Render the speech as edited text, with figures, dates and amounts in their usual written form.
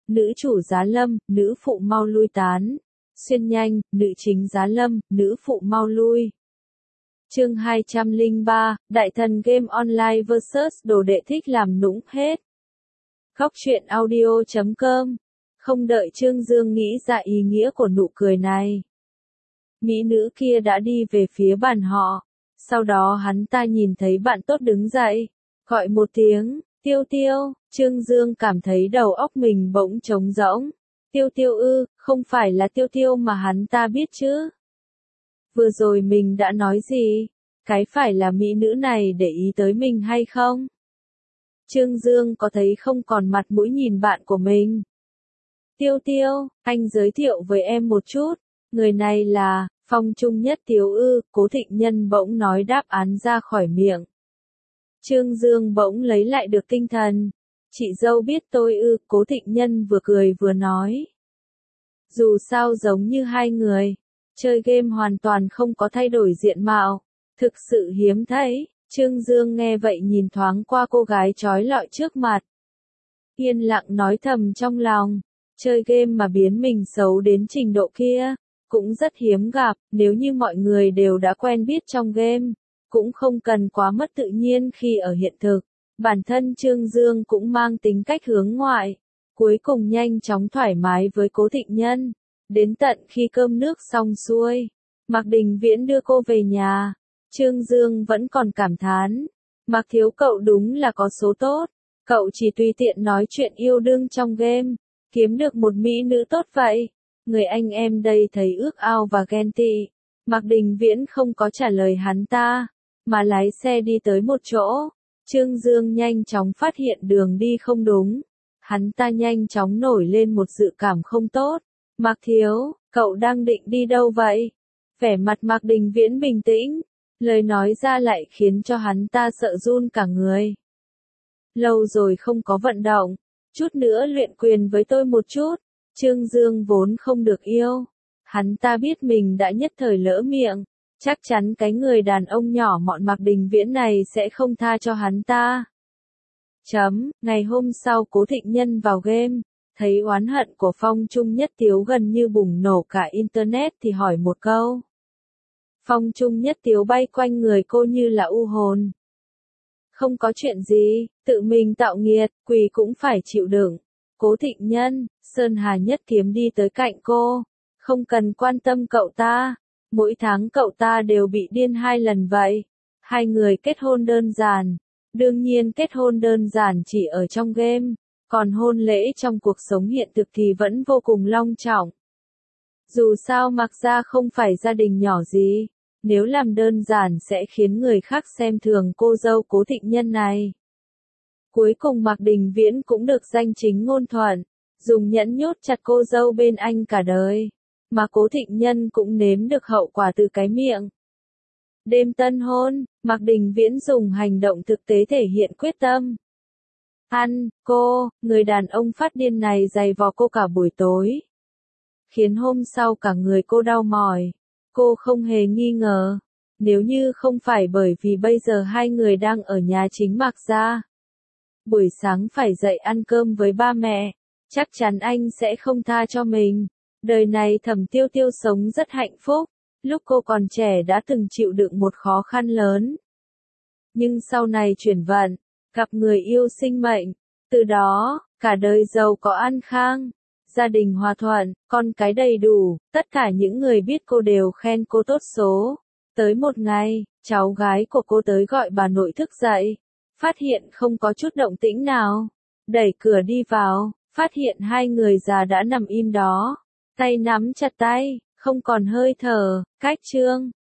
nữ chủ giá lâm, nữ phụ mau lui tán. Xuyên nhanh, nữ chính giá lâm, nữ phụ mau lui. Chương 203, Đại thần game online vs đồ đệ thích làm nũng hết. Góc truyện audio.com. Không đợi Trương Dương nghĩ ra ý nghĩa của nụ cười này, mỹ nữ kia đã đi về phía bàn họ. Sau đó hắn ta nhìn thấy bạn tốt đứng dậy, gọi một tiếng, Tiêu Tiêu. Trương Dương cảm thấy đầu óc mình bỗng trống rỗng. Tiêu Tiêu ư, không phải là Tiêu Tiêu mà hắn ta biết chứ. Vừa rồi mình đã nói gì? Cái phải là mỹ nữ này để ý tới mình hay không? Trương Dương có thấy không còn mặt mũi nhìn bạn của mình. Tiêu Tiêu, anh giới thiệu với em một chút. Người này là Phong Trung Nhất Tiếu ư? Cố Thịnh Nhân bỗng nói đáp án ra khỏi miệng. Trương Dương bỗng lấy lại được tinh thần. Chị dâu biết tôi ư? Cố Thịnh Nhân vừa cười vừa nói. Dù sao giống như hai người chơi game hoàn toàn không có thay đổi diện mạo, thực sự hiếm thấy. Trương Dương nghe vậy nhìn thoáng qua cô gái chói lọi trước mặt, yên lặng nói thầm trong lòng, chơi game mà biến mình xấu đến trình độ kia, cũng rất hiếm gặp. Nếu như mọi người đều đã quen biết trong game, cũng không cần quá mất tự nhiên khi ở hiện thực. Bản thân Trương Dương cũng mang tính cách hướng ngoại, cuối cùng nhanh chóng thoải mái với Cố Thịnh Nhân. Đến tận khi cơm nước xong xuôi, Mạc Đình Viễn đưa cô về nhà, Trương Dương vẫn còn cảm thán, Mạc thiếu cậu đúng là có số tốt, cậu chỉ tùy tiện nói chuyện yêu đương trong game, kiếm được một mỹ nữ tốt vậy. Người anh em đây thấy ước ao và ghen tị. Mạc Đình Viễn không có trả lời hắn ta, mà lái xe đi tới một chỗ. Trương Dương nhanh chóng phát hiện đường đi không đúng, hắn ta nhanh chóng nổi lên một dự cảm không tốt. Mạc thiếu, cậu đang định đi đâu vậy? Vẻ mặt Mạc Đình Viễn bình tĩnh, lời nói ra lại khiến cho hắn ta sợ run cả người. Lâu rồi không có vận động, chút nữa luyện quyền với tôi một chút. Trương Dương vốn không được yêu, hắn ta biết mình đã nhất thời lỡ miệng, chắc chắn cái người đàn ông nhỏ mọn Mạc Đình Viễn này sẽ không tha cho hắn ta. Ngày hôm sau Cố Thịnh Nhân vào game, thấy oán hận của Phong Trung Nhất Tiếu gần như bùng nổ cả internet thì hỏi một câu. Phong Trung Nhất Tiếu bay quanh người cô như là u hồn. Không có chuyện gì, tự mình tạo nghiệt, quỷ cũng phải chịu đựng. Cố Thịnh Nhân, Sơn Hà Nhất Kiếm đi tới cạnh cô. Không cần quan tâm cậu ta, mỗi tháng cậu ta đều bị điên 2 lần vậy. Hai người kết hôn đơn giản, đương nhiên kết hôn đơn giản chỉ ở trong game, còn hôn lễ trong cuộc sống hiện thực thì vẫn vô cùng long trọng. Dù sao Mạc gia không phải gia đình nhỏ gì, nếu làm đơn giản sẽ khiến người khác xem thường cô dâu Cố Thịnh Nhân này. Cuối cùng Mạc Đình Viễn cũng được danh chính ngôn thuận, dùng nhẫn nhốt chặt cô dâu bên anh cả đời, mà Cố Thịnh Nhân cũng nếm được hậu quả từ cái miệng. Đêm tân hôn, Mạc Đình Viễn dùng hành động thực tế thể hiện quyết tâm. Người đàn ông phát điên này giày vò cô cả buổi tối, khiến hôm sau cả người cô đau mỏi. Cô không hề nghi ngờ, nếu như không phải bởi vì bây giờ hai người đang ở nhà chính Mạc gia, buổi sáng phải dậy ăn cơm với ba mẹ, chắc chắn anh sẽ không tha cho mình. Đời này Thẩm Tiêu Tiêu sống rất hạnh phúc, lúc cô còn trẻ đã từng chịu đựng một khó khăn lớn. Nhưng sau này chuyển vận, gặp người yêu sinh mệnh, từ đó, cả đời giàu có an khang, gia đình hòa thuận, con cái đầy đủ, tất cả những người biết cô đều khen cô tốt số. Tới một ngày, cháu gái của cô tới gọi bà nội thức dậy, phát hiện không có chút động tĩnh nào, đẩy cửa đi vào, phát hiện hai người già đã nằm im đó, tay nắm chặt tay, không còn hơi thở. Cách chương